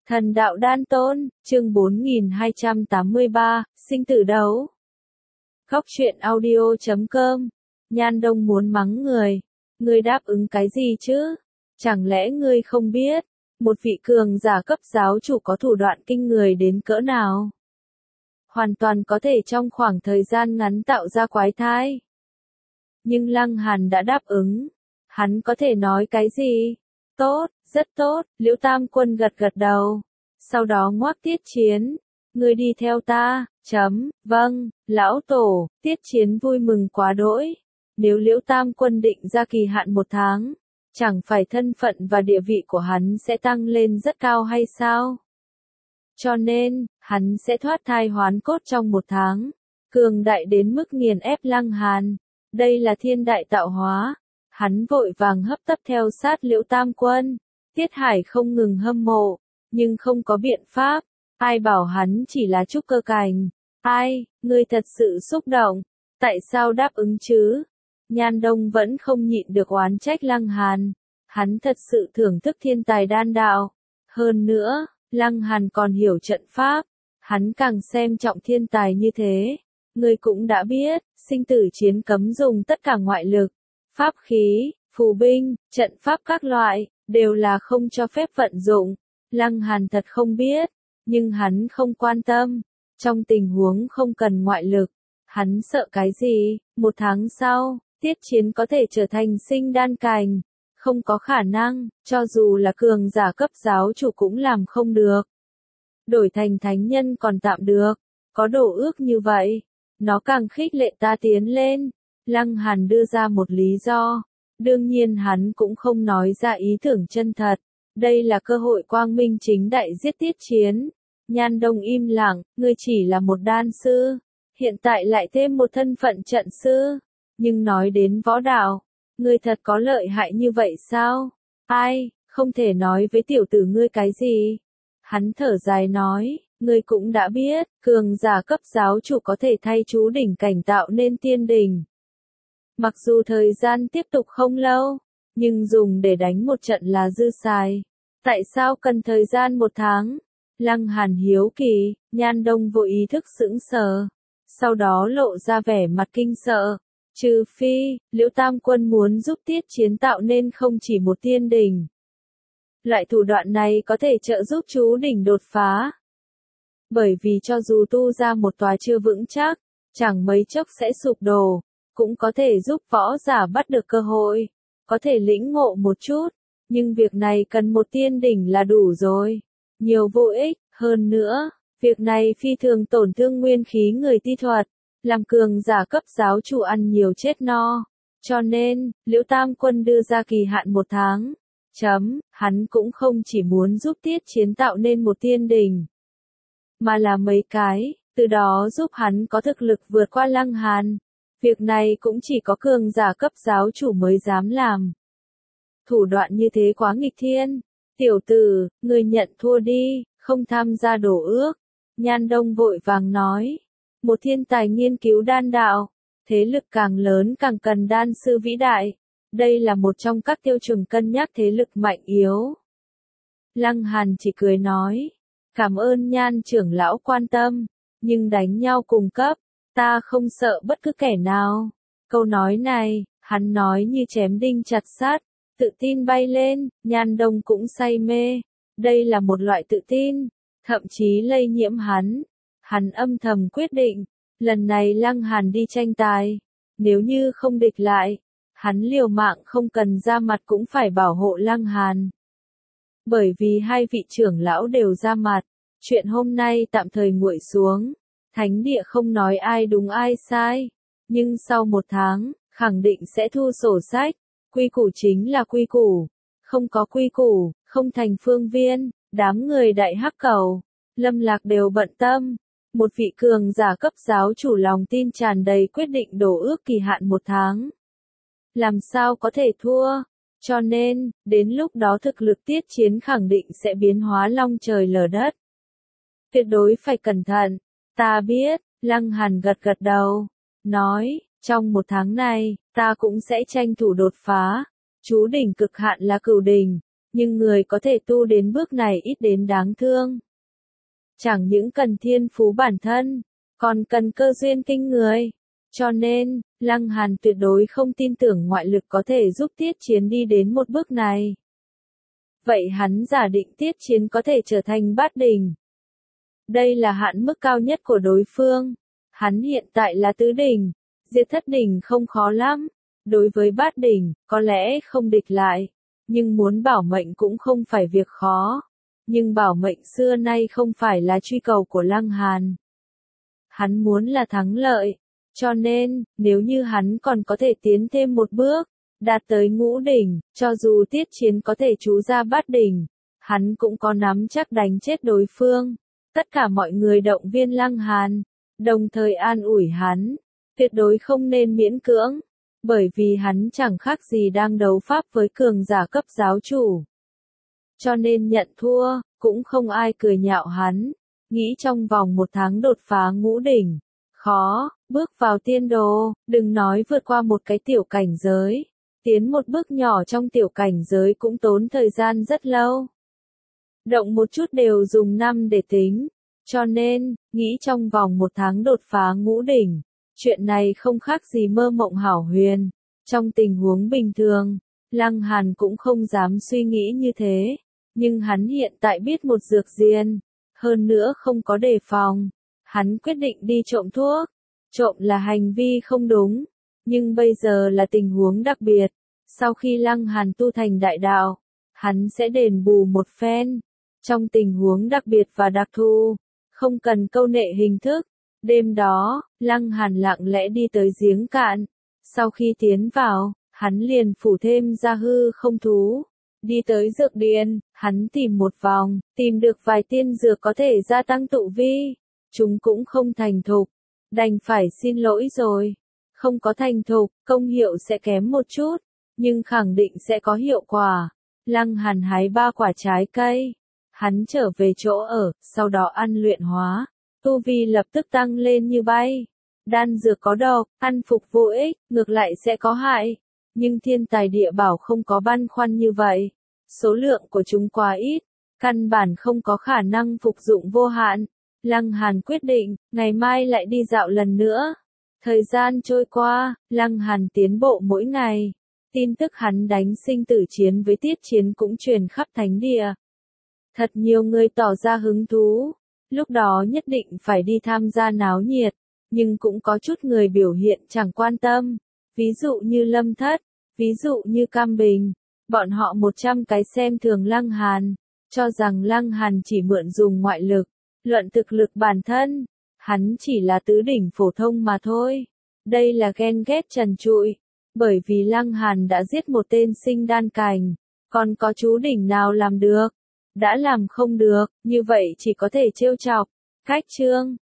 Thần đạo đan tôn, chương 4283, sinh tử đấu. Góc truyện audio.com. Nhan Đông muốn mắng người. Ngươi đáp ứng cái gì chứ? Chẳng lẽ ngươi không biết, một vị cường giả cấp giáo chủ có thủ đoạn kinh người đến cỡ nào? Hoàn toàn có thể trong khoảng thời gian ngắn tạo ra quái thai. Nhưng Lăng Hàn đã đáp ứng. Hắn có thể nói cái gì? Tốt, rất tốt, Liễu Tam Quân gật gật đầu. Sau đó ngoác Tiết Chiến. Ngươi đi theo ta, vâng, lão tổ. Tiết Chiến vui mừng quá đỗi. Nếu Liễu Tam Quân định ra kỳ hạn 1 tháng, chẳng phải thân phận và địa vị của hắn sẽ tăng lên rất cao hay sao? Cho nên, hắn sẽ thoát thai hoán cốt trong 1 tháng. Cường đại đến mức nghiền ép Lăng Hàn. Đây là thiên đại tạo hóa. Hắn vội vàng hấp tấp theo sát Liễu Tam Quân. Tiết Hải không ngừng hâm mộ, nhưng không có biện pháp. Ai bảo hắn chỉ là trúc cơ cảnh? Ai, ngươi thật sự xúc động. Tại sao đáp ứng chứ? Nhan Đông vẫn không nhịn được oán trách Lăng Hàn. Hắn thật sự thưởng thức thiên tài đan đạo. Hơn nữa, Lăng Hàn còn hiểu trận pháp. Hắn càng xem trọng thiên tài như thế. Ngươi cũng đã biết, sinh tử chiến cấm dùng tất cả ngoại lực. Pháp khí, phù binh, trận pháp các loại, đều là không cho phép vận dụng. Lăng Hàn thật không biết, nhưng hắn không quan tâm. Trong tình huống không cần ngoại lực, hắn sợ cái gì? 1 tháng sau, Tiết Chiến có thể trở thành sinh đan cảnh. Không có khả năng, cho dù là cường giả cấp giáo chủ cũng làm không được. Đổi thành thánh nhân còn tạm được, có đồ ước như vậy, nó càng khích lệ ta tiến lên. Lăng Hàn đưa ra một lý do. Đương nhiên hắn cũng không nói ra ý tưởng chân thật. Đây là cơ hội quang minh chính đại giết Tiết Chiến. Nhan Đông im lặng, ngươi chỉ là một đan sư. Hiện tại lại thêm một thân phận trận sư. Nhưng nói đến võ đạo, ngươi thật có lợi hại như vậy sao? Ai, không thể nói với tiểu tử ngươi cái gì. Hắn thở dài nói, ngươi cũng đã biết, cường giả cấp giáo chủ có thể thay chú đỉnh cảnh tạo nên tiên đỉnh. Mặc dù thời gian tiếp tục không lâu, nhưng dùng để đánh một trận là dư xài. Tại sao cần thời gian 1 tháng? Lăng Hàn hiếu kỳ. Nhan Đông vô ý thức sững sờ. Sau đó lộ ra vẻ mặt kinh sợ. Trừ phi, Liễu Tam Quân muốn giúp Tiết Chiến tạo nên không chỉ một tiên đỉnh. Loại thủ đoạn này có thể trợ giúp chú đỉnh đột phá. Bởi vì cho dù tu ra một tòa chưa vững chắc, chẳng mấy chốc sẽ sụp đổ, cũng có thể giúp võ giả bắt được cơ hội, có thể lĩnh ngộ một chút, nhưng việc này cần một tiên đỉnh là đủ rồi, nhiều vô ích. Hơn nữa, việc này phi thường tổn thương nguyên khí người ti thuật, làm cường giả cấp giáo chủ ăn nhiều chết no, cho nên, Liễu Tam Quân đưa ra kỳ hạn 1 tháng. Hắn cũng không chỉ muốn giúp Tiết Chiến tạo nên một tiên đỉnh, mà là mấy cái, từ đó giúp hắn có thực lực vượt qua Lăng Hàn. Việc này cũng chỉ có cường giả cấp giáo chủ mới dám làm. Thủ đoạn như thế quá nghịch thiên. Tiểu tử, ngươi nhận thua đi, không tham gia đổ ước. Nhan Đông vội vàng nói. Một thiên tài nghiên cứu đan đạo, thế lực càng lớn càng cần đan sư vĩ đại. Đây là một trong các tiêu chuẩn cân nhắc thế lực mạnh yếu. Lăng Hàn chỉ cười nói. Cảm ơn Nhan trưởng lão quan tâm, nhưng đánh nhau cùng cấp, ta không sợ bất cứ kẻ nào. Câu nói này, hắn nói như chém đinh chặt sắt, tự tin bay lên. Nhan Đông cũng say mê. Đây là một loại tự tin, thậm chí lây nhiễm hắn. Hắn âm thầm quyết định, lần này Lăng Hàn đi tranh tài, nếu như không địch lại, hắn liều mạng không cần ra mặt cũng phải bảo hộ Lăng Hàn. Bởi vì hai vị trưởng lão đều ra mặt, chuyện hôm nay tạm thời nguội xuống. Thánh địa không nói ai đúng ai sai, nhưng sau 1 tháng, khẳng định sẽ thu sổ sách. Quy củ chính là quy củ, không có quy củ, không thành phương viên. Đám người Đại Hắc Cầu, Lâm Lạc đều bận tâm. Một vị cường giả cấp giáo chủ lòng tin tràn đầy quyết định đổ ước kỳ hạn 1 tháng. Làm sao có thể thua? Cho nên, đến lúc đó thực lực Tiết Chiến khẳng định sẽ biến hóa long trời lở đất. Tuyệt đối phải cẩn thận. Ta biết. Lăng Hàn gật gật đầu, nói, trong 1 tháng này, ta cũng sẽ tranh thủ đột phá. Chú đỉnh cực hạn là cửu đỉnh, nhưng người có thể tu đến bước này ít đến đáng thương. Chẳng những cần thiên phú bản thân, còn cần cơ duyên kinh người. Cho nên, Lăng Hàn tuyệt đối không tin tưởng ngoại lực có thể giúp Tiết Chiến đi đến một bước này. Vậy hắn giả định Tiết Chiến có thể trở thành bát đỉnh. Đây là hạn mức cao nhất của đối phương. Hắn hiện tại là tứ đỉnh, diệt thất đỉnh không khó lắm. Đối với bát đỉnh, có lẽ không địch lại, nhưng muốn bảo mệnh cũng không phải việc khó. Nhưng bảo mệnh xưa nay không phải là truy cầu của Lăng Hàn. Hắn muốn là thắng lợi, cho nên, nếu như hắn còn có thể tiến thêm một bước, đạt tới ngũ đỉnh, cho dù Tiết Chiến có thể trú ra bát đỉnh, hắn cũng có nắm chắc đánh chết đối phương. Tất cả mọi người động viên Lăng Hàn, đồng thời an ủi hắn, tuyệt đối không nên miễn cưỡng, bởi vì hắn chẳng khác gì đang đấu pháp với cường giả cấp giáo chủ. Cho nên nhận thua, cũng không ai cười nhạo hắn, nghĩ trong vòng 1 tháng đột phá ngũ đỉnh, khó, bước vào tiên đồ, đừng nói vượt qua một cái tiểu cảnh giới, tiến một bước nhỏ trong tiểu cảnh giới cũng tốn thời gian rất lâu. Động một chút đều dùng năm để tính, cho nên, nghĩ trong vòng 1 tháng đột phá ngũ đỉnh, chuyện này không khác gì mơ mộng hão huyền. Trong tình huống bình thường, Lăng Hàn cũng không dám suy nghĩ như thế, nhưng hắn hiện tại biết một dược diên, hơn nữa không có đề phòng, hắn quyết định đi trộm thuốc. Trộm là hành vi không đúng, nhưng bây giờ là tình huống đặc biệt, sau khi Lăng Hàn tu thành đại đạo, hắn sẽ đền bù một phen. Trong tình huống đặc biệt và đặc thù, không cần câu nệ hình thức. Đêm đó, Lăng Hàn lặng lẽ đi tới giếng cạn. Sau khi tiến vào, hắn liền phủ thêm ra hư không thú. Đi tới dược điền, hắn tìm một vòng, tìm được vài tiên dược có thể gia tăng tụ vi. Chúng cũng không thành thục, đành phải xin lỗi rồi. Không có thành thục, công hiệu sẽ kém một chút, nhưng khẳng định sẽ có hiệu quả. Lăng Hàn hái 3 quả trái cây. Hắn trở về chỗ ở, sau đó ăn luyện hóa. Tu vi lập tức tăng lên như bay. Đan dược có độc, ăn phục vô ích, ngược lại sẽ có hại. Nhưng thiên tài địa bảo không có băn khoăn như vậy. Số lượng của chúng quá ít, căn bản không có khả năng phục dụng vô hạn. Lăng Hàn quyết định, ngày mai lại đi dạo lần nữa. Thời gian trôi qua, Lăng Hàn tiến bộ mỗi ngày. Tin tức hắn đánh sinh tử chiến với Tiết Chiến cũng truyền khắp thánh địa. Thật nhiều người tỏ ra hứng thú. Lúc đó nhất định phải đi tham gia náo nhiệt, nhưng cũng có chút người biểu hiện chẳng quan tâm. Ví dụ như Lâm Thất, ví dụ như Cam Bình. Bọn họ 100 cái xem thường Lăng Hàn, cho rằng Lăng Hàn chỉ mượn dùng ngoại lực. Luận thực lực bản thân, hắn chỉ là tứ đỉnh phổ thông mà thôi. Đây là ghen ghét trần trụi, bởi vì Lăng Hàn đã giết một tên sinh đan cảnh, còn có chú đỉnh nào làm được? Đã làm không được, như vậy chỉ có thể trêu chọc. Cách chương